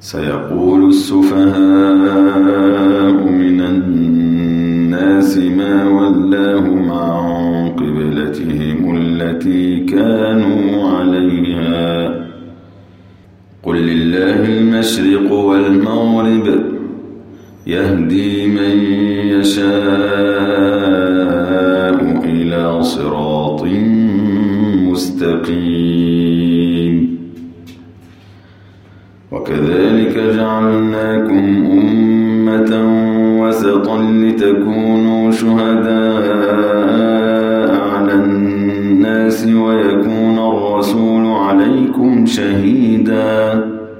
سيقول السفهاء من الناس ما ولاهم عن قبلتهم التي كانوا عليها قل لله المشرق والمغرب يهدي من يشاء إلى صراط مستقيم وكذلك جعلناكم أمة وسطا لتكونوا شهداء على الناس ويكون الرسول عليكم شهيدا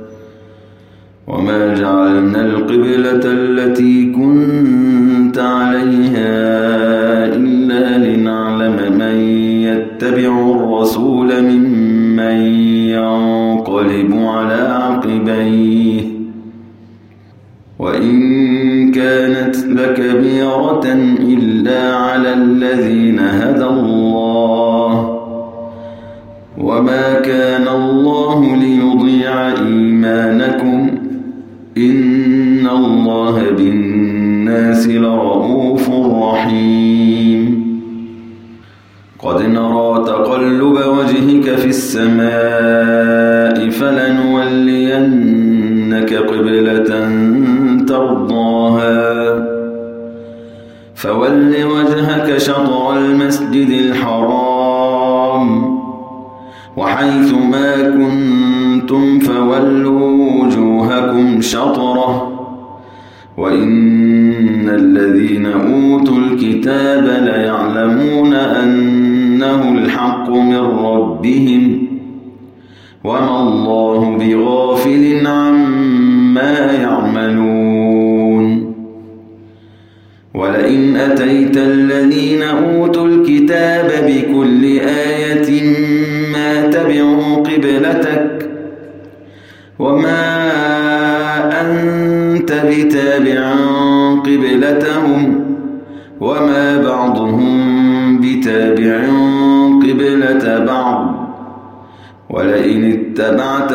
وما جعلنا القبلة التي كنت عليها إلا لنعلم من يتبع الرسول ممن ينقلب على عقبيه وإن كانت لكبيرة إلا على الذين هدى الله وما كان الله ليضيع إيمانكم إن الله بالناس لرؤوف رحيم قد نرى تقلب وجهك في السماء فلنولينك قبلة ترضاها فول وجهك شطر المسجد الحرام وحيث ما كنتم فولوا وجوهكم شطره وإن الذين أوتوا الكتاب ليعلمون أنه الحق من ربهم وما الله بغافل عما يعملون ولئن أتيت الذين أوتوا الكتاب بكل آية ما تبعوا قبلتك وما أنت بتابع قبلتهم وما بعضهم بتابع قبلة بعض ولئن اتبعت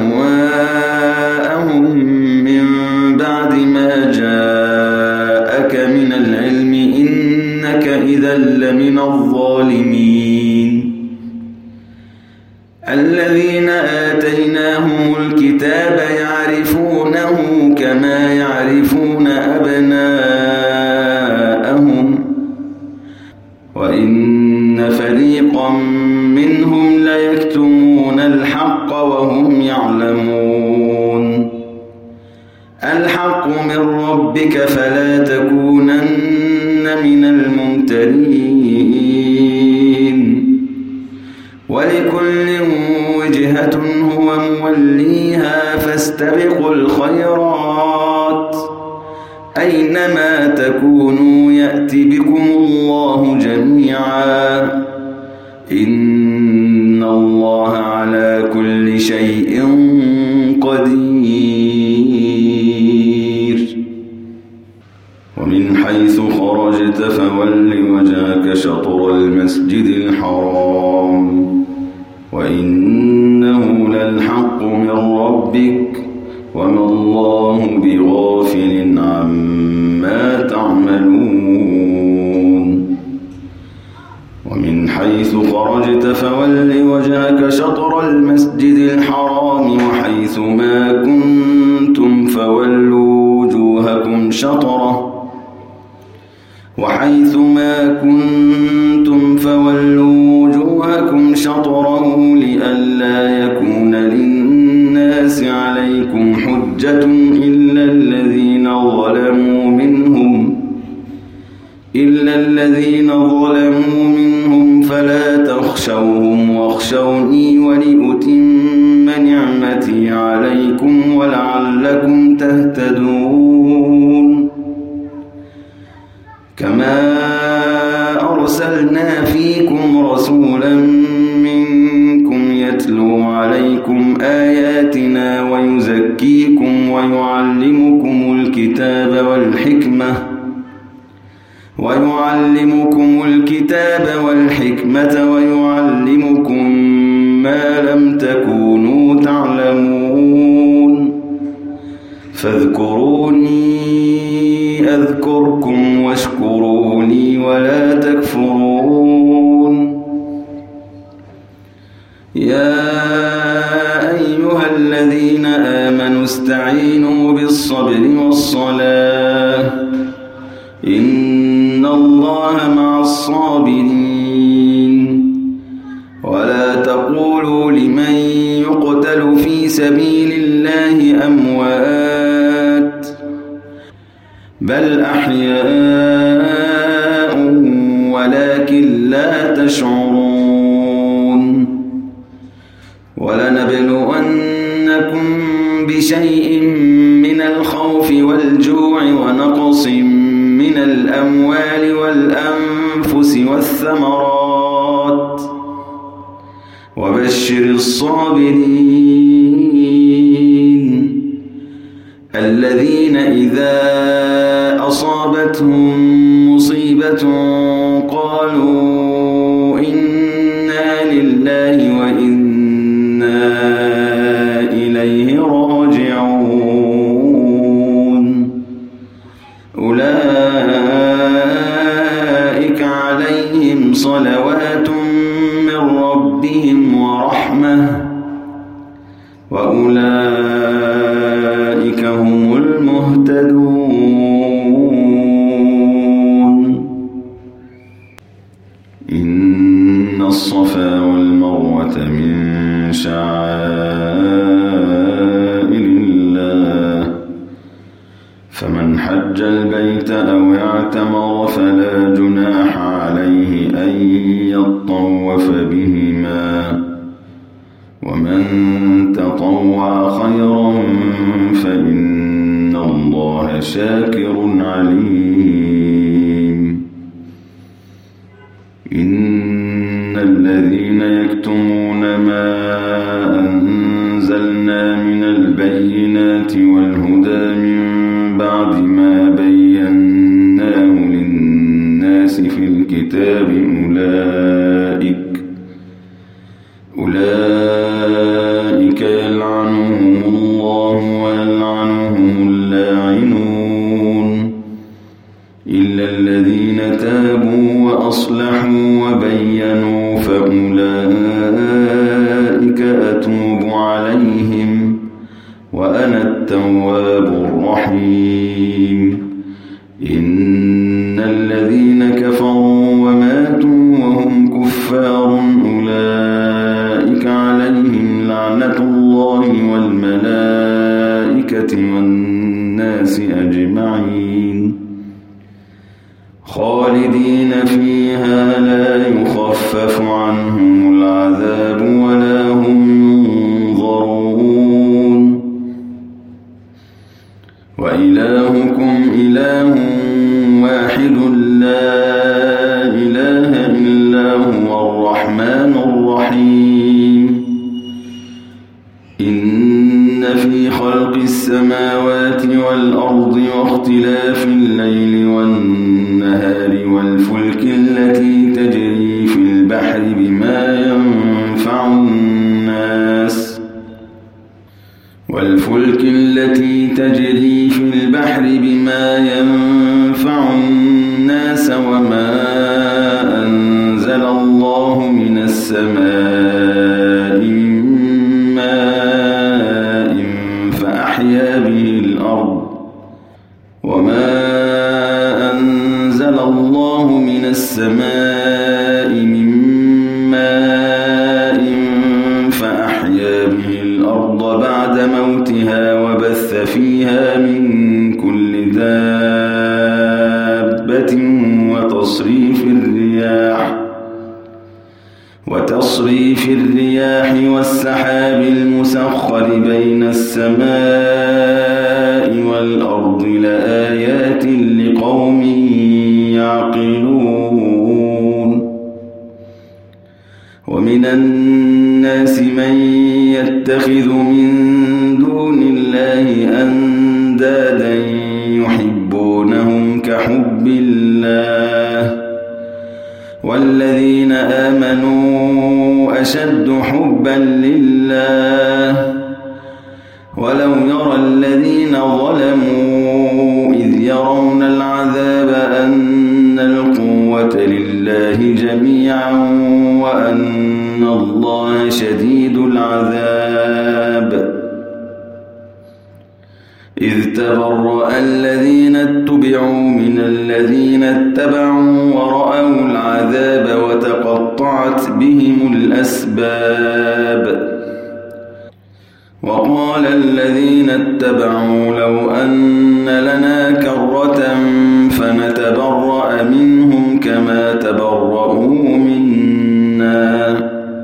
أهواءهم من بعد ما جاءك من العلم إنك إذا لمن الظالمين الذين آتيناهم الكتاب يعرفونه كما يعرفون أبناءهم وإن فريقا منهم ليكتمون الحق وهم يعلمون الحق من ربك فلا تكونن من الممترين ولكل وجهة هو موليها فاستبقوا الخيرات أينما تكونوا يأت بكم الله جميعا إن الله على كل شيء قدير ومن حيث خرجت فول وجهك شطر المسجد الحرام وإنه للحق من ربك وما الله بغافل عما تعملون ومن حيث خرجت فول وجهك شطر المسجد الحرام وحيث ما كنتم فولوا وجوهكم شطره لئلا يكون للناس عليكم حجة إلا الذين ظلموا منهم فلا تخشوهم واخشوني ولأتم نعمتي عليكم ولعلكم تهتدون كما أرسلنا فيكم رسولا منكم يتلو عليكم آياتنا ويزكيكم ويعلمكم الكتاب والحكمة ويعلمكم ما لم تكونوا تعلمون فاذكروني أذكركم واشكروني ولا تكفرون. يا أيها الذين آمنوا استعينوا بالصبر والصلاة إن الله مع الصابرين. ولا تقولوا لمن يقتل في سبيل الله أموات بل أحياء ولكن لا تشعرون. ولنبلونكم بشيء من الخوف والجوع ونقص من الأموال والأنفس والثمرات وبشر الصابرين الذين إذا أصابتهم مصيبة قالوا إنا لله وإنا إليه راجعون. أولئك عليهم صلوات من ربهم ورحمة وأولئك هم المهتدون. إن الصفا والمروة من شعائر الله فمن حج البيت أو اعتمر فلا جناح عليه أن يطوف بهما ومن تطوع خيرا فإن الله شاكر عليم. إن الذين يكتمون ما أنزلنا من البينات والهدى من بعد ما بيناه للناس في الكتاب أولئك يلعنهم الله ويلعنهم اللاعنون إلا الذين تابوا وأصلحوا وبينوا فأولئك أتوب عليهم وأنا التواب الرحيم. إن الذين كفروا وماتوا وهم كفار أولئك عليهم لعنة الله والملائكة والناس أجمعين خالدين فيها لا يخفف عنهم العذاب ولا هم ينظرون. وإلهكم إله واحد لا إله إلا هو الرحمن الرحيم. إن في خلق السماوات والأرض واختلاف الليل والنهار والفلك التي تجري في البحر بما ينفع الناس وما أنزل الله من السماء من ماء فأحيا به الأرض بعد موتها وبث فيها من كل دابة وتصريف الرياح والسحاب المسخر بين السماء والأرض لآيات لقوم يعقلون. ومن الناس من يتخذ من دون الله أندادا يحبونهم كحب الله والذين آمنوا أشد حبا لله ولو يرى الذين ظلموا إذ يرون العذاب أن القوة لله جميعا وأن الله شديد العذاب إذ تبرأ الذين اتبعوا من الذين اتبعوا ورأوا العذاب وتقطعت بهم الأسباب وقال الذين اتبعوا لو أن لنا كرة فنتبرأ منهم كما تبرؤوا منا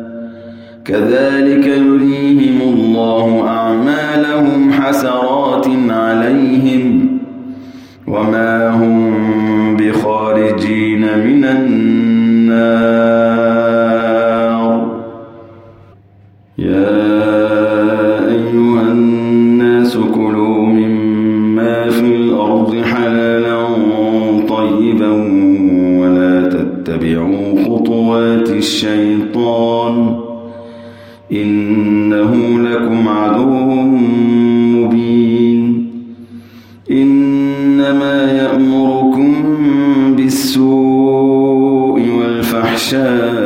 كذلك يريهم الله أعمالهم حسرات عليهم وما هم بخارجين من النار يا أيها الناس كلوا مما في الأرض حلالا طيبا ولا تتبعوا خطوات الشيطان إنه لكم عدو مبين إنما يأمركم بالسوء والفحشاء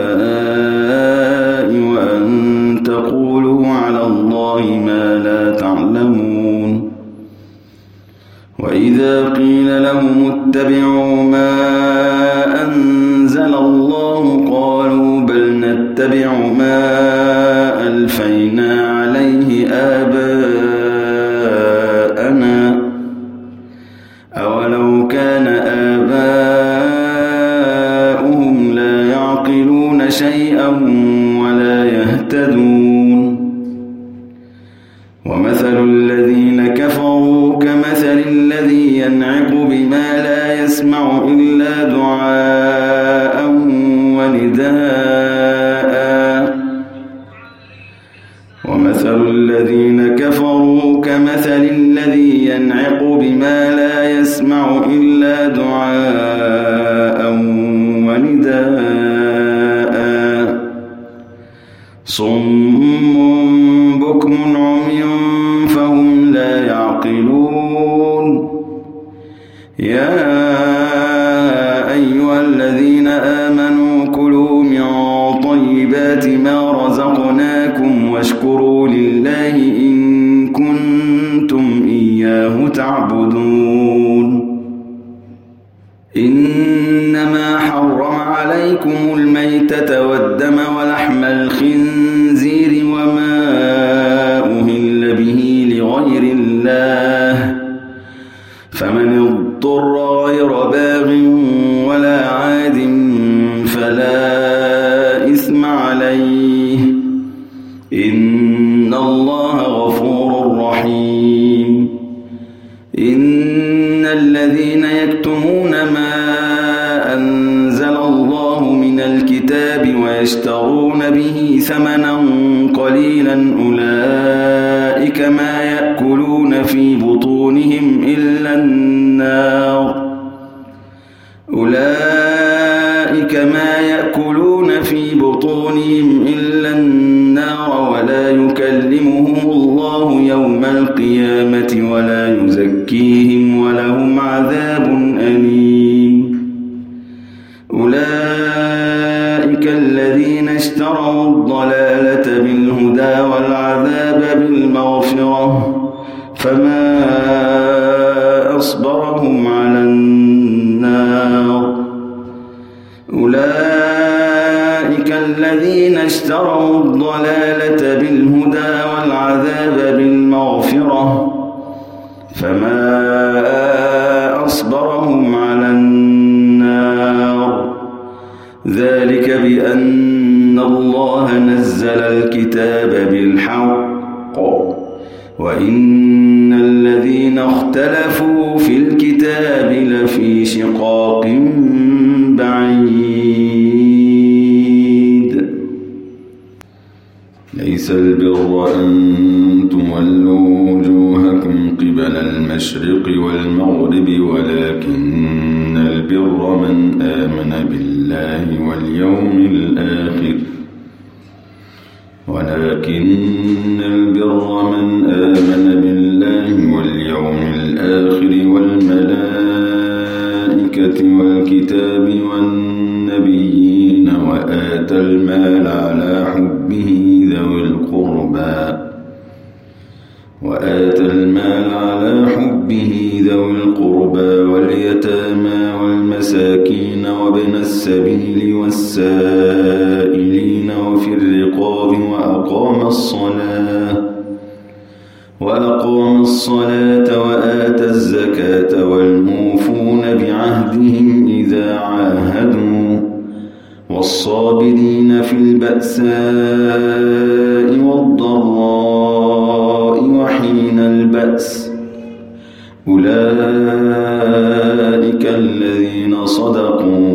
وأن تقولوا على الله ما لا تعلمون وإذا قيل لهم اتبعوا ما أنزل الله قالوا بل نتبع ما ألفينا عليه آباءنا أولو كان آباؤهم لا يعقلون شيئا ولا يهتدون ومثل الذين كفروا كمثل الذي ينعق بما لا يسمع إلا دعاء ونداء ومثل الذين كفروا كمثل الذي ينعق بما لا يسمع إلا دعاء ونداء صم بكم عمي فهم لا يعقلون يا أيها الذين آمنوا كلوا من طيبات ما رزقناكم واشكروا لله إن كنتم إياه تعبدون إنما حرم عليكم الميتة والدم ولحم الخنزير وما أهل به لغير الله فمن اضطر غير باغ ولا عاد فلا إثم عليه إن الله غفور رحيم إن الذين يكتمون ما أنزل الله من الكتاب ويشترون به ثمنا قليلا أولئك ما يأكلون في بطونهم إلا النار ولا يكلمهم الله يوم القيامة ولا يزكيهم ولهم عذاب أليم أولئك الذين اشتروا الضلالة بالهدى والعذاب بالمغفرة فما أصبرهم على النار أولئك الذين اشتروا الضلالة بالهدى والعذاب بالمغفرة فما أصبرهم على النار ذلك بأن الله نزل الكتاب بالحق وإن الذين اختلفوا في الكتاب لفي شقاق بعيد ليس البر أن تولوا وجوهكم قبل المشرق والمغرب ولكن البر من آمن بالله واليوم الآخر ولكن البر من آمن بالله وآتى المال على حبه ذوي القربى واليتامى والمساكين وابن السبيل والسائلين وفي الرقاب وأقام الصلاة وآتى الزكاة والموفون بعهدهم إذا عاهدوا والصابرين في البأساء والضراء وحين البأس أولئك الذين صدقوا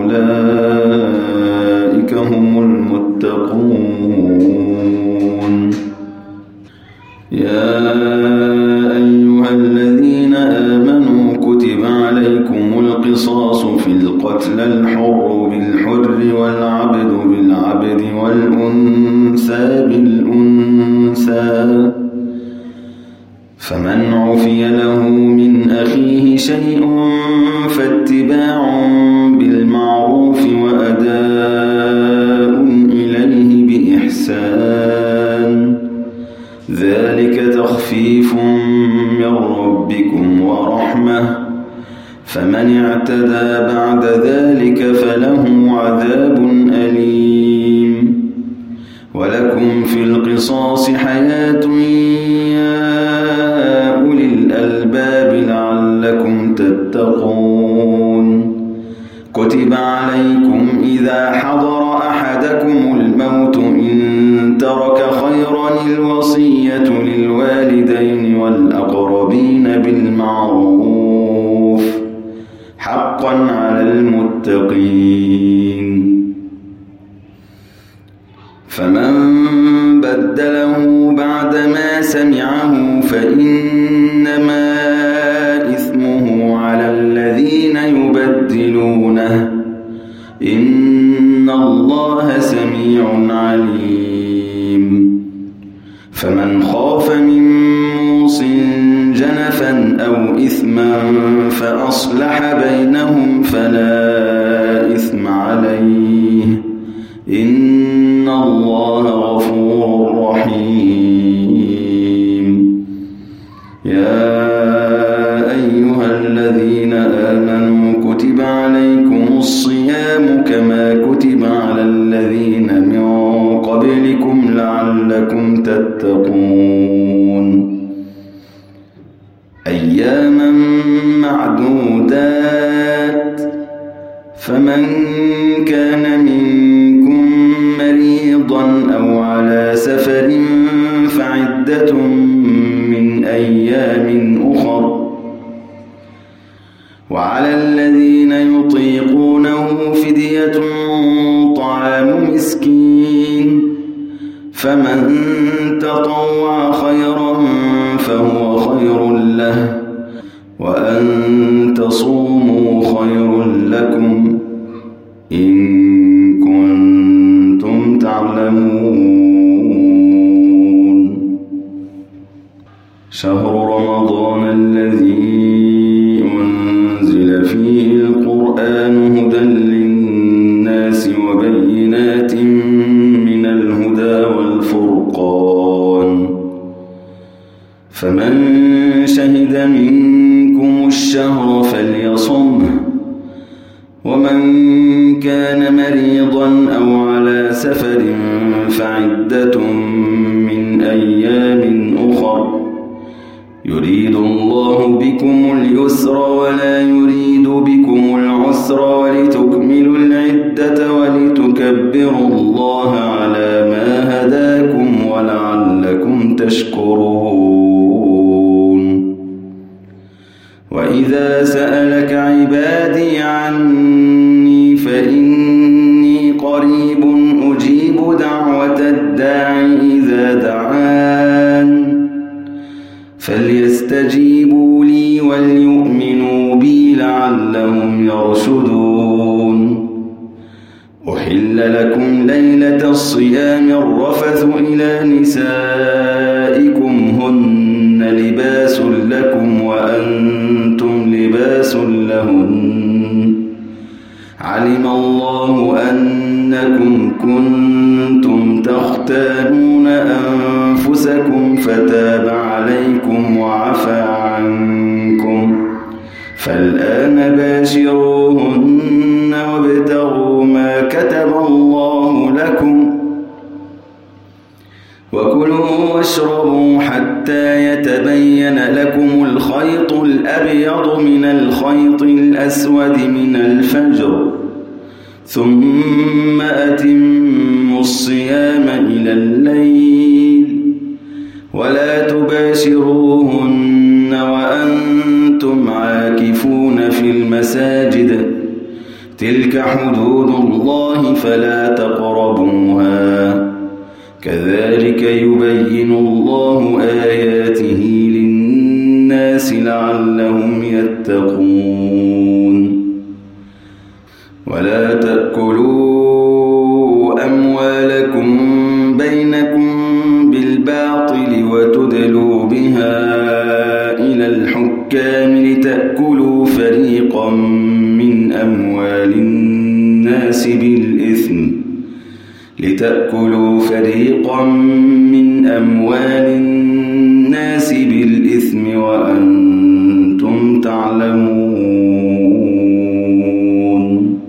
وأولئك هم المتقون. يا أيها الذين آمنوا كتب عليكم القصاص في القتلى الحر بالحر والعبد بالعبد والأنثى بالأنثى فمن عفي له من أخيه شيء فاتباع بالمعروف وأداء إليه بإحسان ذلك تخفيف من ربكم ورحمة فمن اعتدى بعد ذلك فله عذاب أليم. ولكم في القصاص حياة يا أولي الألباب لعلكم تتقون. كتب عليكم إذا حضر أحدكم الموت إن ترك خيرا الوصية للوالدين والأقربين بالمعروف حقا على المتقين. فمن بدله بعدما سمعه فإنما إثمه على الذين يبدلونه إن الله سميع عليم. فمن خاف من موص جنفا أو إثما فأصلح بينهم فلا إثم عليه إن الله غفور رحيم. يا أيها الذين آمنوا كتب عليكم الصيام كما كتب على الذين من قبلكم لعلكم تتقون. أياما معدودات فمن كان منكم مريضا أو على سفر فعدة من أيام أخر وعلى الذين يطيقونه فدية طعام مسكين فمن تطوع خيرا فهو خير له وأن تصوموا خير لكم إن كنتم تعلمون. شهر رمضان الذي أنزل فيه القرآن هدى للناس وبينات من الهدى والفرقان فمن شهد منكم الشهر فليصمه ومن كان مريضا أو على سفر فعدة من أيام أخر يريد الله بكم اليسر ولا يريد بكم العسر ولتكملوا العدة ولتكبروا الله على ما هداكم ولعلكم تشكرون. وإذا سألك عبادي عني فإني قريب أجيب دعوة الداع إذا دعان فليستجيبوا لي وليؤمنوا بي لعلهم يرشدون. أحل لكم ليلة الصيام الرفث إلى نسائكم هن لباس لكم وأنتم لباس لهن علم الله أنكم كنتم تختانون أنفسكم فتاب عليكم عليكم وعفى عنكم، فالآن باشروهن وابتغوا ما كتب الله لكم، وكلوا واشربوا حتى يتبين لكم الخيط الأبيض من الخيط الأسود من الفجر، ثم أتموا الصيام إلى الليل، ولا تباشروهن وأنتم عاكفون في المساجد، تلك حدود الله فلا تقربوها، كذلك يبين الله آياته للناس لعلهم يتقون. ولا تأكلوا أموالكم بينكم بالباطل وتدلوا بها إلى الحكام لتأكلوا فريقا من أموال الناس بالإثم وأنتم تعلمون.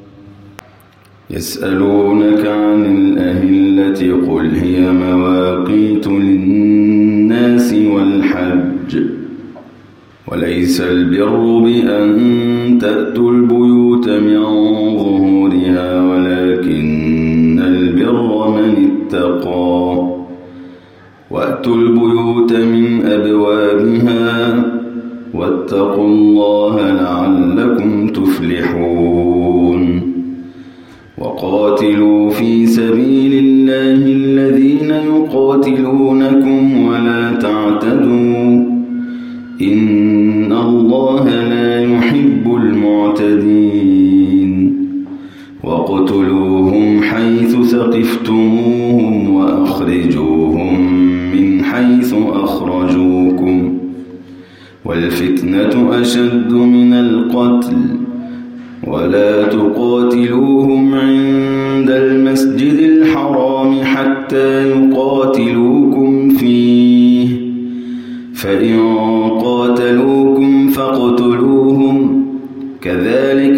يسألونك عن الأهلة قل هي مواقيت للناس والحج، وليس البر بأن تأتوا البيوت من ظهورها ولكن البر من اتقى، وأتوا البيوت من أبوابها واتقوا الله لعلكم تفلحون. وقاتلوا في سبيل الله الذين يقاتلونكم ولا تعتدوا، إن الله لا يحب المعتدين. واقتلوهم حيث ثقفتموهم وأخرجوهم من حيث أخرجوكم، والفتنة أشد من القتل، ولا تقاتلوهم عند المسجد الحرام حتى يقاتلوكم فيه، فإن قاتلوكم فاقتلوهم، كذلك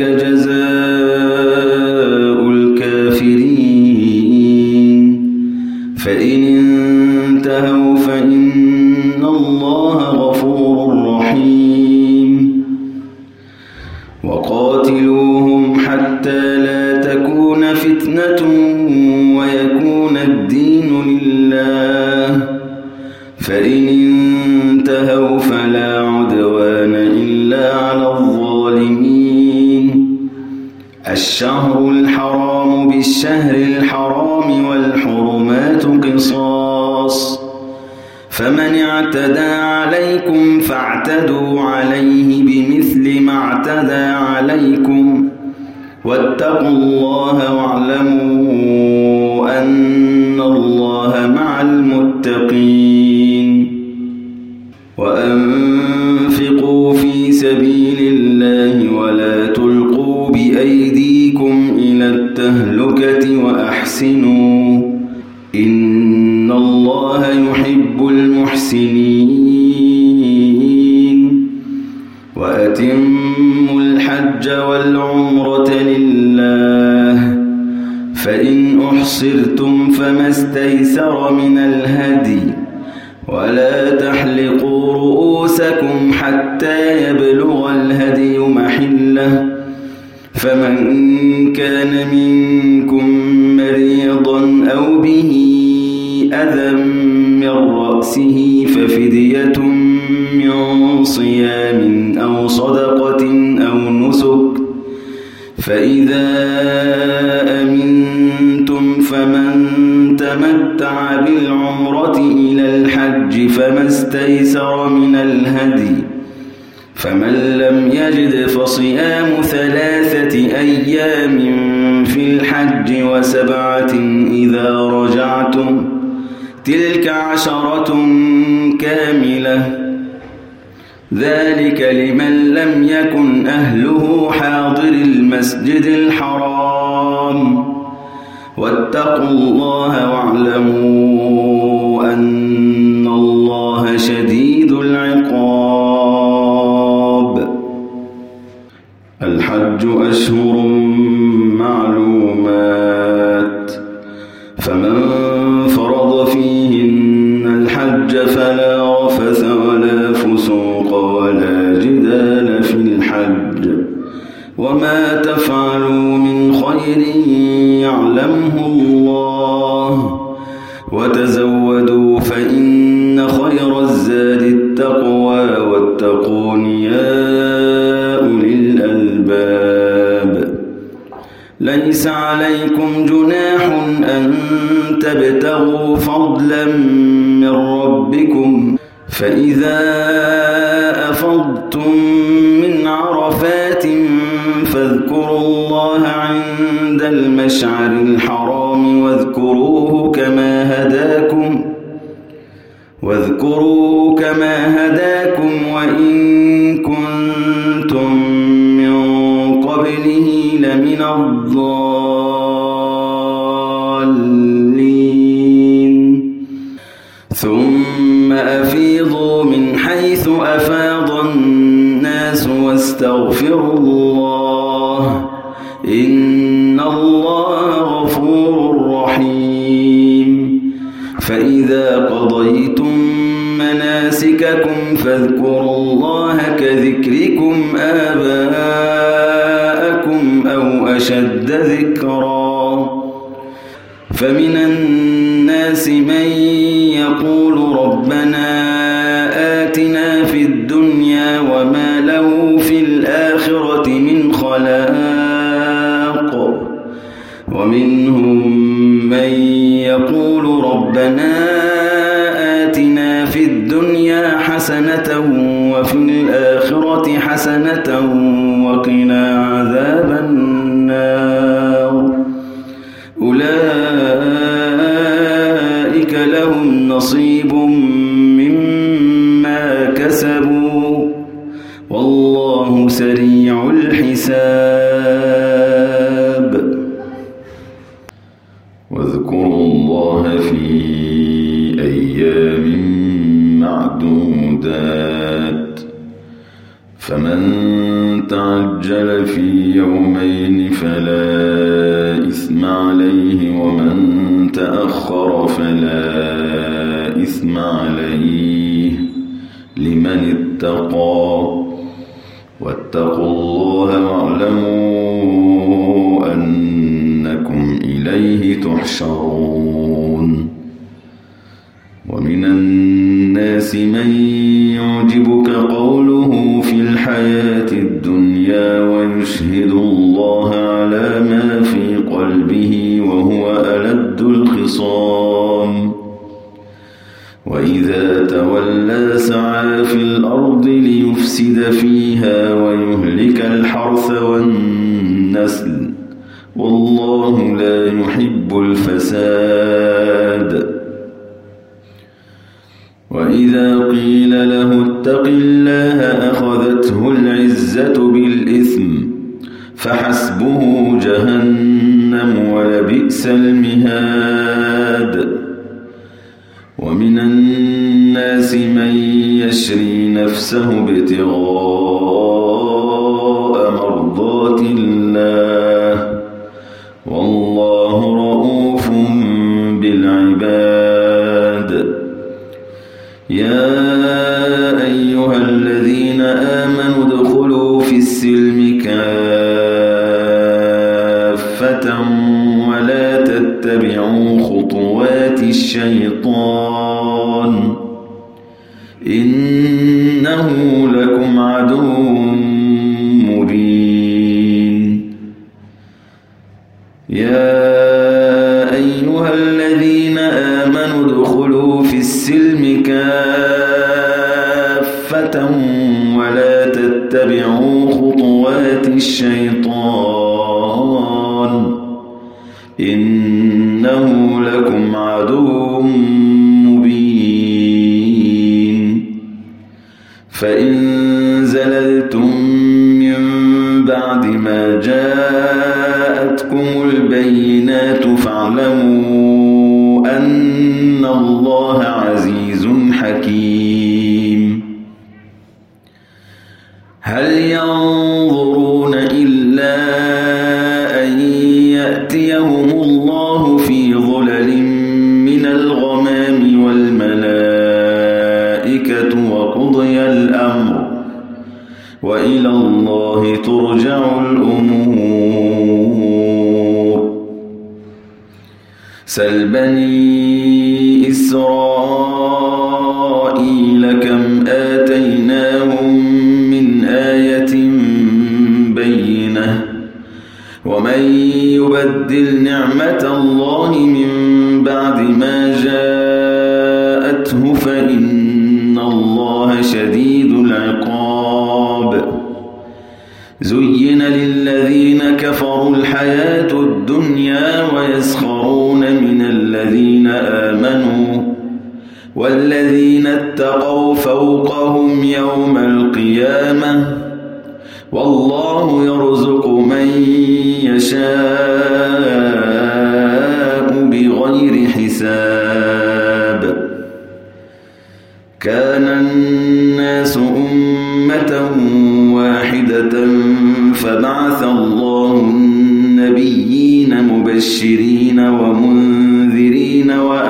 جزاء الكافرين. فإن انتهوا فإن الله غفور رحيم. وقاتلوهم حتى لا تكون فتنة ويكون الدين لله، فإن انتهوا فلا عدوان إلا على الظالمين. الشهر الحرام بالشهر الحرام والحرمات قصاص، فمن اعتدى عليكم فاعتدوا عليه بمثل ما اعتدى عليكم، واتقوا الله واعلموا أن الله مع المتقين. وأنفقوا في سبيل الله ولا تلقوا بأيديكم إلى التهلكة وأحسنوا، إن الله يحب المحسنين. وأتموا الحج والعمرة لله، فإن أحصرتم فما استيسر من الهدي، ولا تحلقوا رؤوسكم حتى يبلغ الهدي محله، فمن كان منكم مريضا أو به أذى من رأسه ففدية من صيام أو صدقة أو نسك، فإذا أمنتم فمن تمتع بالعمرة إلى الحج فما استيسر من الهدي، فمن لم يجد فصيام 3 أيام في الحج و7 إذا رجعتم، تلك 10 كاملة، ذلك لمن لم يكن أهله حاضر المسجد الحرام. واتقوا الله واعلموا أن الله شديد العقاب. الحج أشهر معلومات، فمن فرض فيهن الحج فلا رفث ولا فسوق ولا جدال في الحج، وما تفعلوا من خير يعلمه الله، وتزودوا فإن خير الزاد التقوى واتقون يا أولي الألباب. ليس عليكم جناح أن تبتغوا فضلا من ربكم، فإذا أفضتم من عرفات فاذكروا الله عند المشعر الحرام واذكروه كما هداكم وإن كنتم من قبله لمن الضالين. ثم أفيضوا من حيث أفاض الناس واستغفروا الله، إن الله غفور رحيم. فإذا قضيتم مناسككم فاذكروا الله كذكركم آباءكم أو أشد ذكرا. فمن الناس من يقول ربنا آتنا في الدنيا وما له في الآخرة من خلاق، ومنهم من يقول ربنا آتنا في الدنيا حسنة وفي الآخرة حسنة وقنا عذاب النار. أولئك لهم نصيب مما كسبوا والله سريع الحساب. واذكروا الله في أيام معدودات، فمن تعجل في يومين فلا إثم عليه، ومن تأخر فلا إثم عليه لمن اتقى. واتقوا الله واعلموا أنكم إليه تحشرون. ومن الناس من يعجبك قوله في الحياة الدنيا ويشهد الله على ما في قلبه وهو ألد الخصام، وإذا تولى سعى في الأرض ليفسد فيها ويهلك الحرث والنسل، والله لا يحب الفساد. وإذا قيل له اتق الله أخذته العزة بالإثم فحسبه جهنم ولبئس المهاد. ومن الناس من يشري نفسه ابتغاء مرضات الله، والله رؤوف بالعباد. يا أيها الذين آمنوا ادخلوا في السلم كافة ولا تتبعوا خطوات الشيطان، إنه لكم عدو مبين. يا أيها الذين آمنوا ادخلوا في السلم كافة ولا تتبعوا خطوات الشيطان، إنه لكم عدو مبين. فإن زللتم من بعد ما جاءتكم البينات فاعلموا أن الله عزيز حكيم. هل ينظرون إلا أن يأتيهم الله في ظلل من الغمام والملائكة وقضي الأمر وإلى الله ترجع الأمور. سل بني إسرائيل كم آتيناهم من آية بينة ومن يبدل نعمة الله من بعد ما جاءته فإن الله شديد العقاب. زين للذين كفروا الحياة الدنيا ويسخرون من الذين آمنوا والذين اتقوا فوقهم يوم القيامة والله يرزق من يشاء بغير حساب. كان الناس أمة واحدة فبعث الله النبيين مبشرين ومنذرين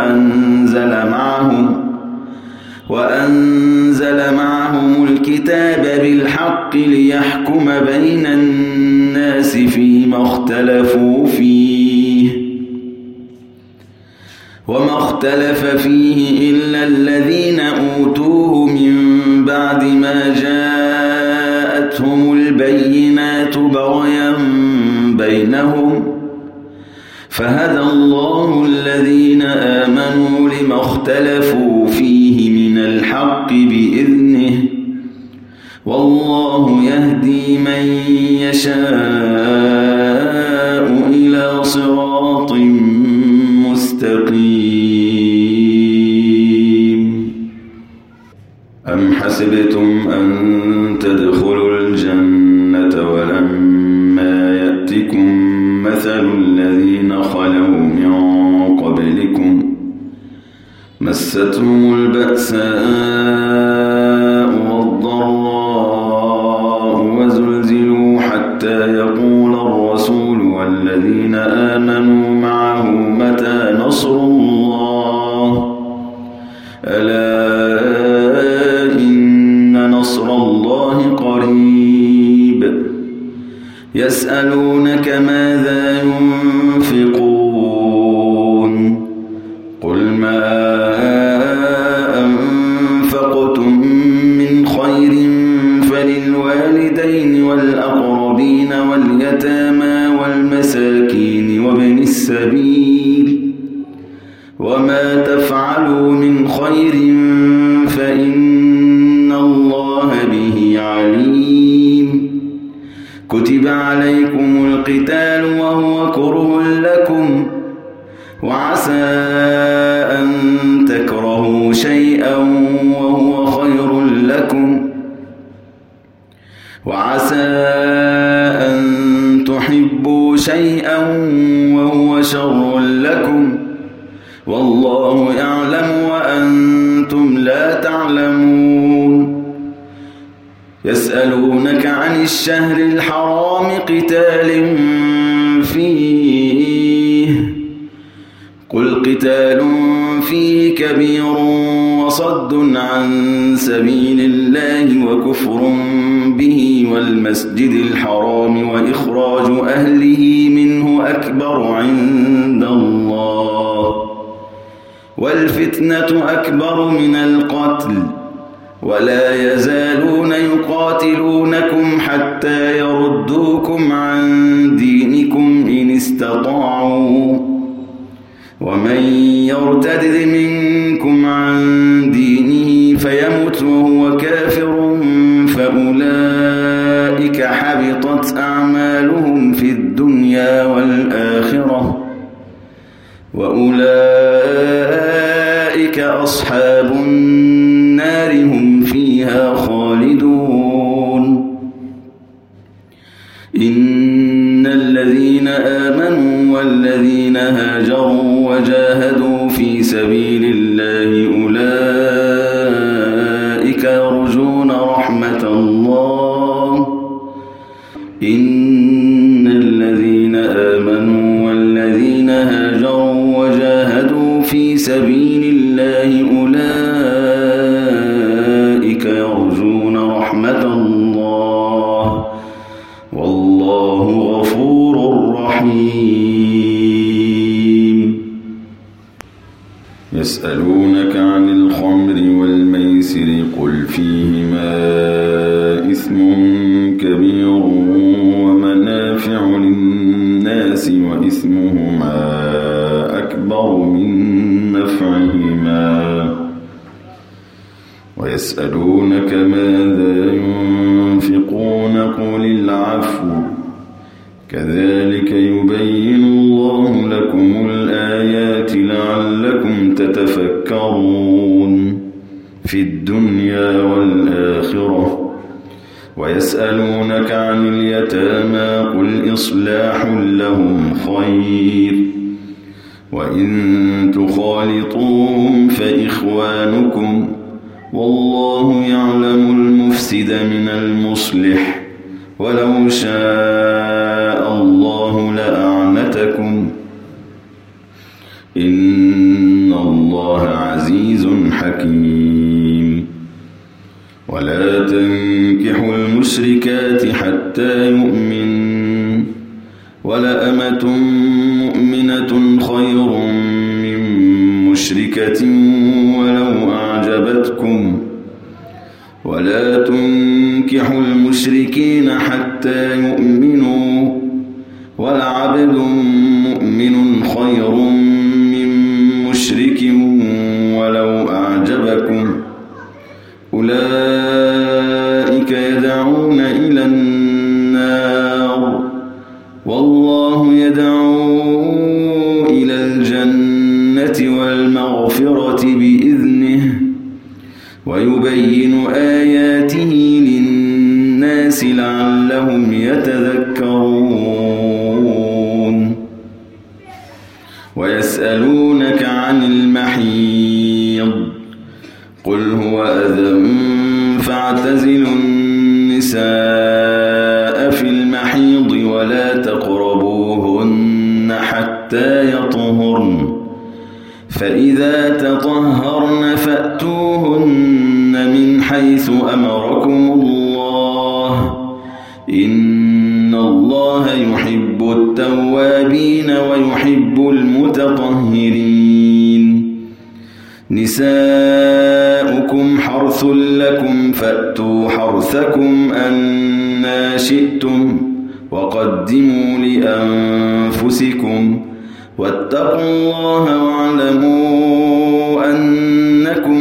وأنزل معهم الكتاب بالحق ليحكم بين الناس فيما اختلفوا فيه وما اختلف فيه إلا الذين أوتوه من بعد ما جاءتهم البينات بغيا بينهم فهدى الله الذين آمنوا لما اختلفوا فيه من الحق بإذنه والله يهدي من يشاء إلى صراط مستقيم. أم حسبتم أن تدخلوا الجنة ولما يأتكم مثل الذين خلوا من قبلكم مستهم البأساء والضراء وزلزلوا حتى يقول الرسول والذين آمنوا معه متى نصر الله ألا إن نصر الله قريب. يسألونك ماذا ينفقون قل ما أنفقتم من خير فللوالدين والأقربين واليتامى والمساكين وابن السبيل وما تفعلوا من خير فإن الله به عليم. كتب عليكم القتال وهو كره لكم وعسى أن تكرهوا شيئا وهو خير لكم وعسى أن تحبوا شيئا وهو شر لكم والله يعلم وأنتم لا تعلمون. يسألونك عن الشهر الحرام قتال فيه قل قتال فيه كبير وصد عن سبيل الله وكفر به والمسجد الحرام وإخراج أهله منه أكبر عند الله والفتنة أكبر من القتل ولا يزالون يقاتلونكم حتى يردوكم عن دينكم إن استطاعوا ومن يرتد منكم عن دينه فيمت وهو كافر فأولئك حبطت أعمالهم في الدنيا والآخرة وأولئك أصحاب النار هم فيها خالدون. والذين هاجروا وجاهدوا في سبيل الله أولئك يرجون رحمة الله. إن الذين آمنوا والذين هاجروا وجاهدوا في سبيل الله أولئك يرجون رحمة الله والله غفور رحيم. يسألونك عن الخمر والميسر قل فيهما إثم كبير ومنافع للناس وإثمهما أكبر من نفعهما. ويسألونك ماذا ينفقون قل العفو كذلك يبين الله لكم الآيات لعلكم تتفكرون في الدنيا والآخرة. ويسألونك عن اليتامى قل إصلاح لهم خير وإن تخالطوهم فإخوانكم والله يعلم المفسد من المصلح ولو شاء الله لأعنتكم إن الله عزيز حكيم. ولا تنكحوا المشركات حتى يؤمن ولأمة مؤمنة خير من مشركة ولو أعجبتكم. ولا تنكحوا المشركين حتى يؤمنوا ولعبد مؤمن خير من مشرك ولو أعجبكم. أولئك يدعون إلى النار والله يدعو إلى الجنة والمغفرة بإذنه ويبين آياته للناس لعلهم يتذكرون. ويسألونك عن المحيض قل هو أذى فاعتزلوا النساء في المحيض ولا تقربوهن حتى يطهرن فإذا تطهرن فأتوهن من حيث أمركم الله إن الله يحب التوابين ويحب المتطهرين. نساؤكم حرث لكم فأتوا حرثكم أنى شئتم وقدموا لأنفسكم واتقوا الله واعلموا أنكم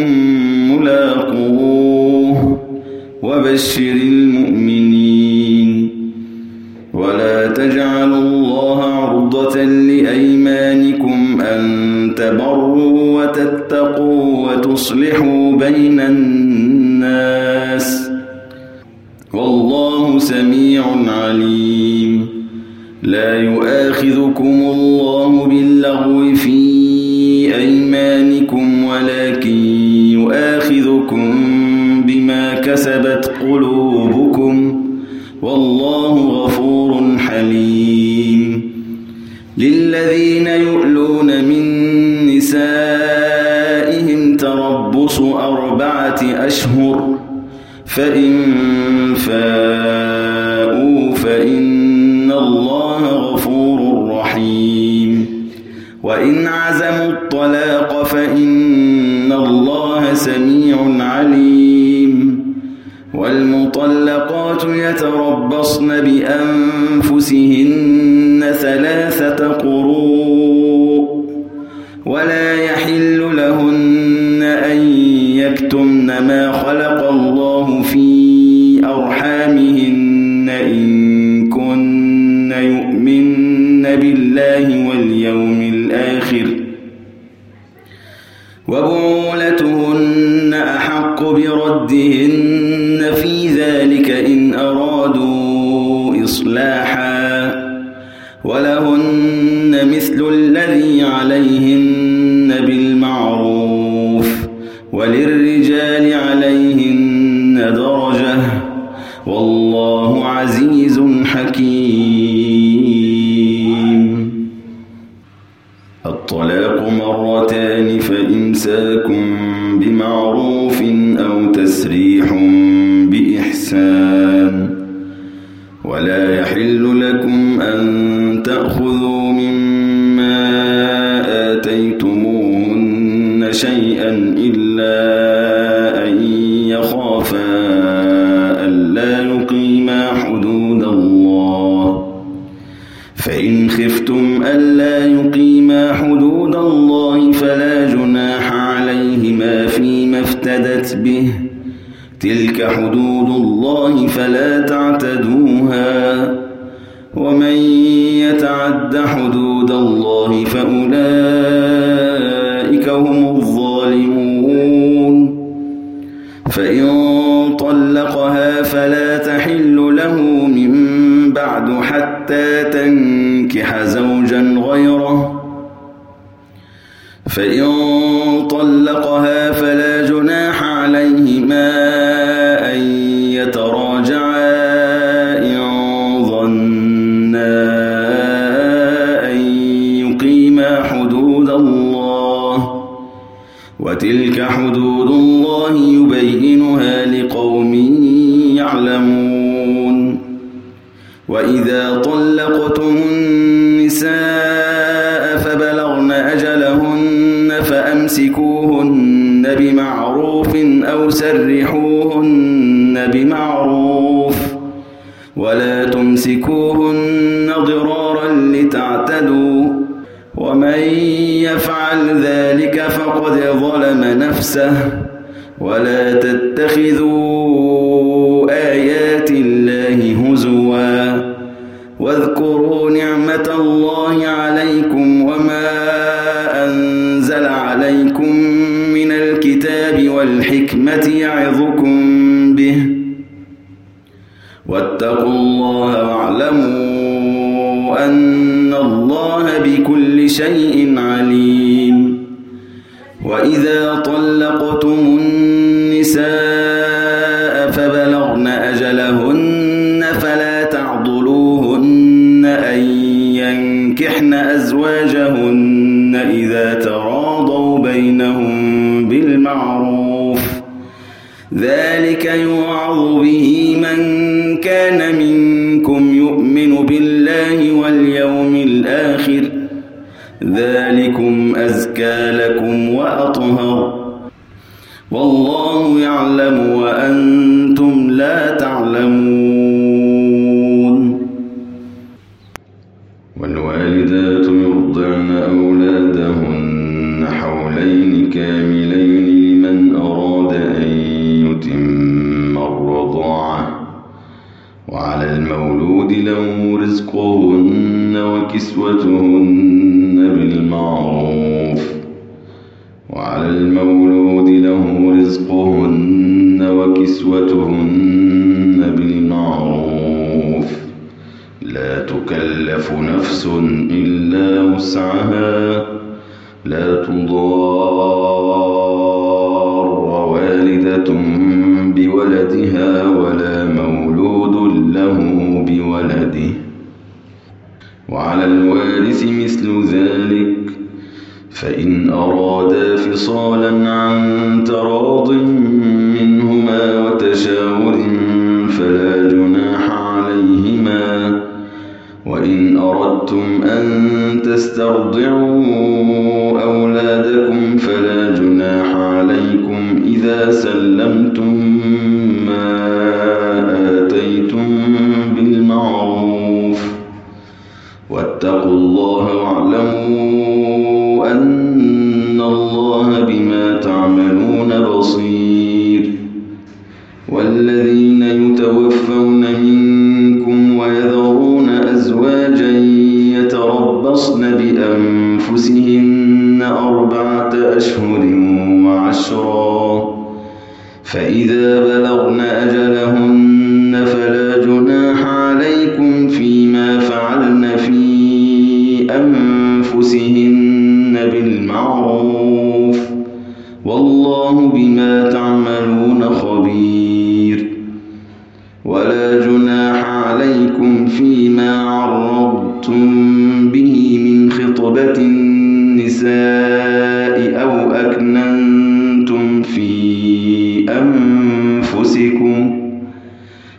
ملاقوه وبشر المؤمنين. ولا تجعلوا الله عرضة لأيمانكم أن تبروا وتتقوا وتصلحوا بين الناس والله سميع عليم. لا يؤاخذكم الله باللغو في أيمانكم ولكن يؤاخذكم بما كسبت قلوبكم والله غفور حليم. للذين يؤلون من نسائهم تربص 4 أشهر فإن فاءوا فإن الله غفور رحيم. وإن عزموا الطلاق فإن الله سميع عليم. والمطلقات يتربصن بأنفسهن 3 قروء ولا يحل لهن أن يكتمن ما خلق الله في أرحامهن إن كن يؤمن بالله واليوم الآخر وبعولتهن أحق بردهن في ذلك إن أرادوا إصلاحا ولهن مثل الذي عليهن بالمعروف وللرجال عليهن درجة والله عزيز حكيم. الطلاق مرتان فإمساك بمعروف أو تسريح بإحسان ولا يحل لكم أن تأخذوا مما آتيتموهن شيئا إلا أن يخافا ألا يقيما حدود الله فإن خفتم ألا يقيما حدود الله فلا جناح عليهما فيما افتدت به تلك حدود الله فلا تعتدوها ومن يتعد حدود الله فأولئك هم الظالمون. فإن طلقها فلا تحل له من بعد حتى تنكح زوجا غيره فإن طلقها فلا جناح عليهما أن يتراجعا إن ظنا أن يقيما حدود الله وتلك حدود الله يبينها لقوم يعلمون. وإذا طلقتم النساء فبلغن أجلهن فأمسكوهن بمعروف أو سرحوهن بمعروف ولا تمسكوهن ضرارا لتعتدوا ومن يفعل ذلك فقد ظلم نفسه ولا تتخذوا آيات الله هزوا واذكروا نعمة الله عليكم وما أنزل عليكم من الكتاب والحكمة يعظكم به واتقوا الله واعلموا أن الله بكل شيء عليم. وإذا طلقتم النساء فبلغن أجلهن فلا تعضلوهن أن ينكحن أزواجهن إذا تراضوا بينهم بالمعروف ذلك يوعظ به من كان منكم يؤمن بالله واليوم الآخر ذلكم أزكى لكم وأطهر والله يعلم وأنتم لا تعلمون. والوالدات يرضعن أولادهن حولين كاملين لمن أراد أن يتم الرضاعة وعلى المولود له رزقهن وكسوتهن بالمعروف وعلى المولود له رزقهن وكسوتهن بالمعروف لا تكلف نفس إلا وسعها لا تضار والدة بولدها ولا مولود له بولده وعلى الوارث مثل ذلك فإن أرادا فصالا عن تراض منهما وتشاور فلا جناح عليهما وإن أردتم أن تسترضعوا أولادكم فلا جناح عليكم إذا سلمتم ما آتيتم بالمعروف واتقوا الله واعلموا أن الله بما تعملون بصير. والذين يتوفون منكم ويذرون أزواجا يتربصن بأنفسهن 4 أشهر وعشرا فإذا بلغن أجلهن فلا جناح عليكم فيما فعلن في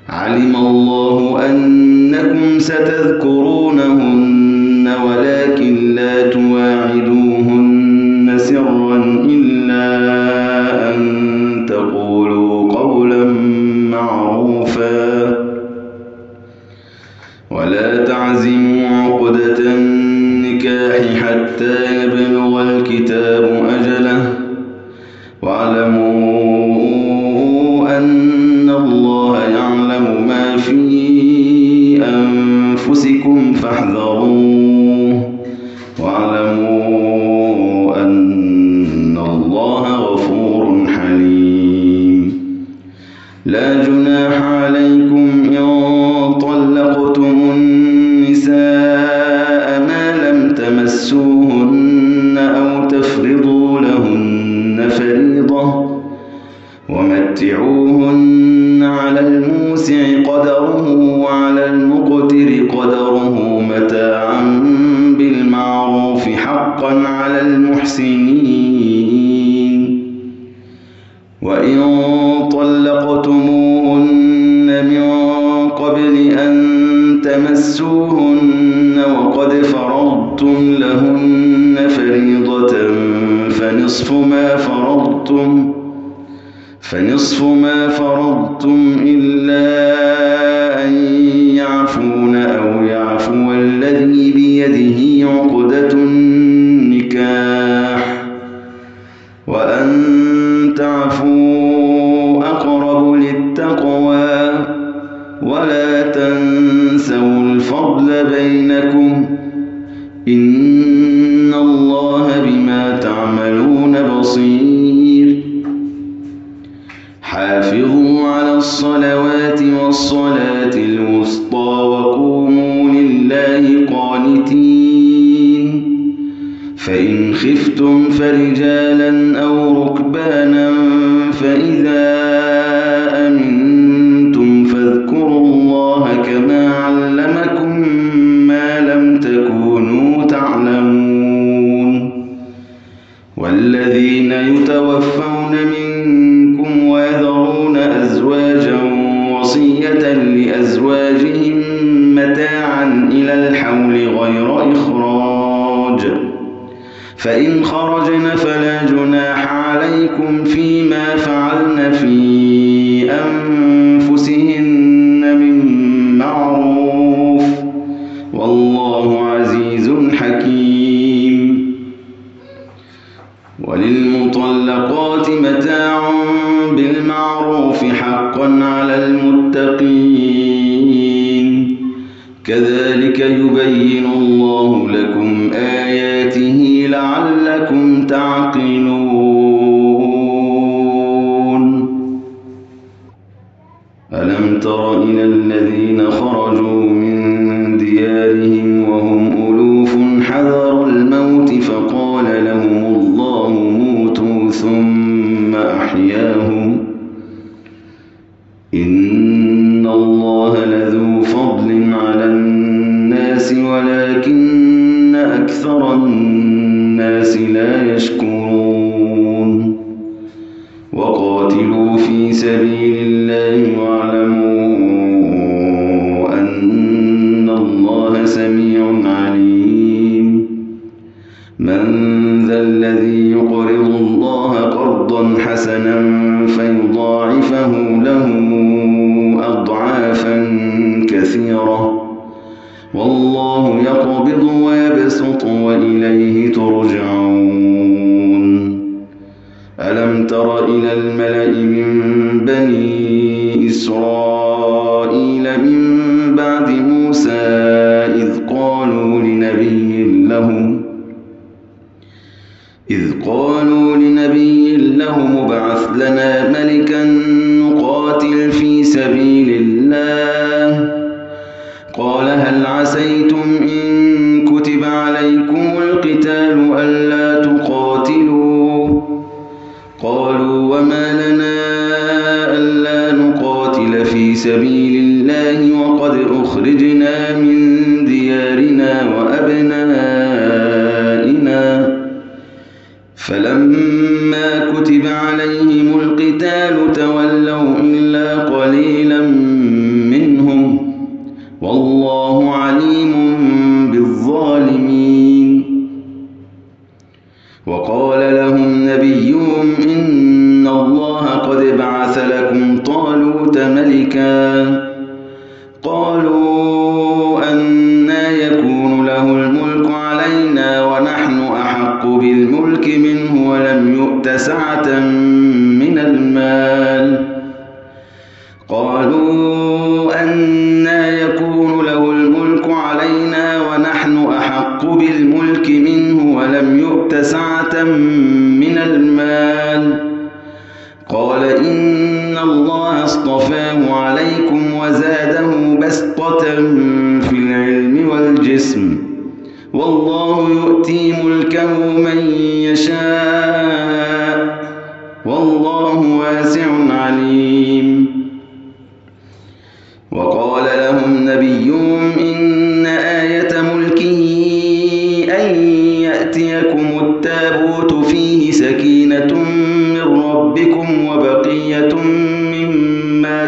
علم الله أنكم ستذكرونهن ولكن لا تواعدوهن سرا إلا أن تقولوا قولا معروفا ولا تعزموا عقدة النكاح حتى يبلغ الكتاب أجله واعلموا أن الله يعلم ما في أنفسكم فاحذروه واعلموا أن الله غفور حليم. لا جناح عليكم إن طلقتم النساء ما لم تمسوهن أو تفرضوا لهن فريضة ومتعوهن على الموسع قدره وعلى المقتر قدره متاعا بالمعروف حقا على المحسنين. وإن طلقتموهن من قبل أن تمسوهن وقد فرضتم لهن فريضة فنصف ما فرضتم إلا أن يعفون أو يعفو الذي بيده عقدة النكاح وأن تعفوا أقرب للتقوى ولا تنسوا الفضل بينكم إن الله بما تعملون بصير. حافظوا على الصلوات والصلاة الوسطى وقوموا لله قانتين. فإن خفتم فرجالا أو ركبانا فإذا أمنتم فاذكروا الله كما علمكم ما لم تكونوا تعلمون. والذين يتوفون منكم ويذرون أزواجا وصية لأزواجهم متاعا إلى الحول غير إخراج فإن خرجن فلا جناح عليكم فيما فعلن في أنفسهن من معروف والله عزيز حكيم. وللمطلقات متاع بالمعروف حقا على المتقين. كذلك يبين الله لكم آياته لعلكم تعقلون. ألم تر إلى الذين خرجوا من ديارهم وهم ألوف حذر الموت فقال لهم الله موتوا ثم أحياهم إن الله لذو فضل على الناس ولكن أكثر الناس لا يشكرون. وقاتلوا في سبيل الله واعلموا أن الله سميع عليم. من ذا الذي يقرض الله قرضا حسنا فيضاعفه له أضعافا كثيرة والله يقبض ويبسط وإليه ترجعون. ألم تر إلى الملأ من بني إسرائيل من بعد موسى إذ قالوا لنبي له ابعث لنا ملكا نقاتل في سبيل الله قال هل عسيتم إن كتب عليكم القتال ألا تقاتلوا قالوا وما لنا ألا نقاتل في سبيل الله وقد أخرجنا من ديارنا وأبنائنا فلما كتب عليهم القتال تولوا إلا قليلا والله عليم بالظالمين. وقال لهم نبيهم إن الله قد بعث لكم طالوت ملكا. قالوا أنى يكون له الملك علينا ونحن أحق بالملك منه ولم يؤت سعة من المال. قالوا أنى يكون له الملك علينا ونحن أحق بالملك منه ولم يؤت سعة من المال. قال إن الله اصطفاه عليكم وزاده بسطة في العلم والجسم والله يؤتي ملكه من يشاء والله واسع عليم. وقال لهم نبيهم إن آية ملكه أن يأتيكم التابوت فيه سكينة من ربكم وبقية مما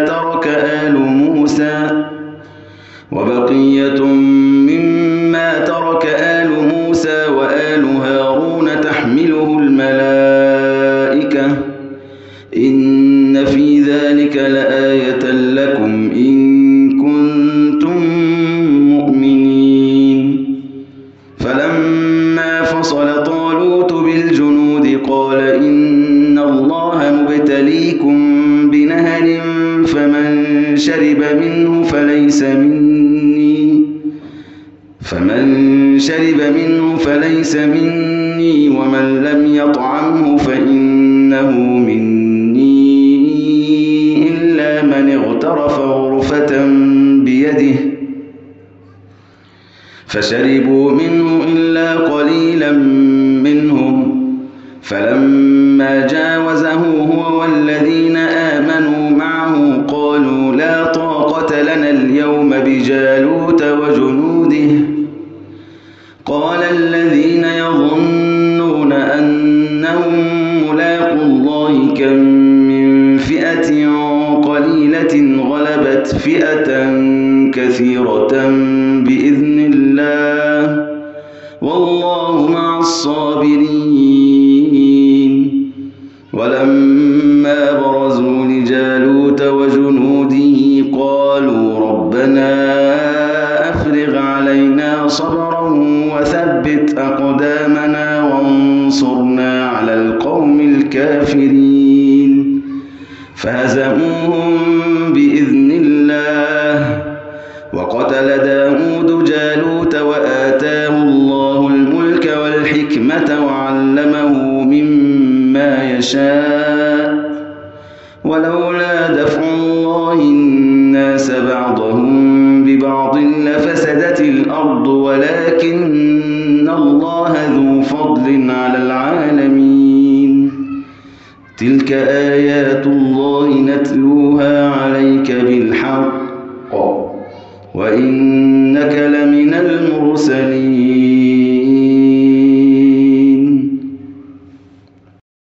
ترك آل موسى وآل هارون تحمله الملائكة إن في ذلك لآية لكم إن كنتم مؤمنين. فلما فصل طالوت بالجنود قال إن الله مبتليكم بنهر فمن شرب منه فليس مني ومن لم يطعمه فإنه مني إلا من اغترف غرفة بيده. فشربوا منه إلا قليلا منهم. فلما جاوزه هو والذين آمنوا معه قالوا لا طاقة لنا اليوم بجالوت وجنوده. قال الذين يظنون أنهم ملاقو الله كم من فئة قليلة غلبت فئة كثيرة بإذن الله والله مع الصابرين. ولما برزوا لجالوت وجنوده قالوا ربنا أفرغ علينا صبرا وثبت أقدامنا وانصرنا على القوم الكافرين. فهزموهم بإذن الله. وقتل داود جالوت وآتاه الله الملك والحكمة وعلمه مما يشاء ولولا دفع الله الناس بعضهم ببعض لفسدت الأرض ولكن الله ذو فضل على العالمين. تلك آيات الله نتلوها عليك بالحق وإنك لمن المرسلين.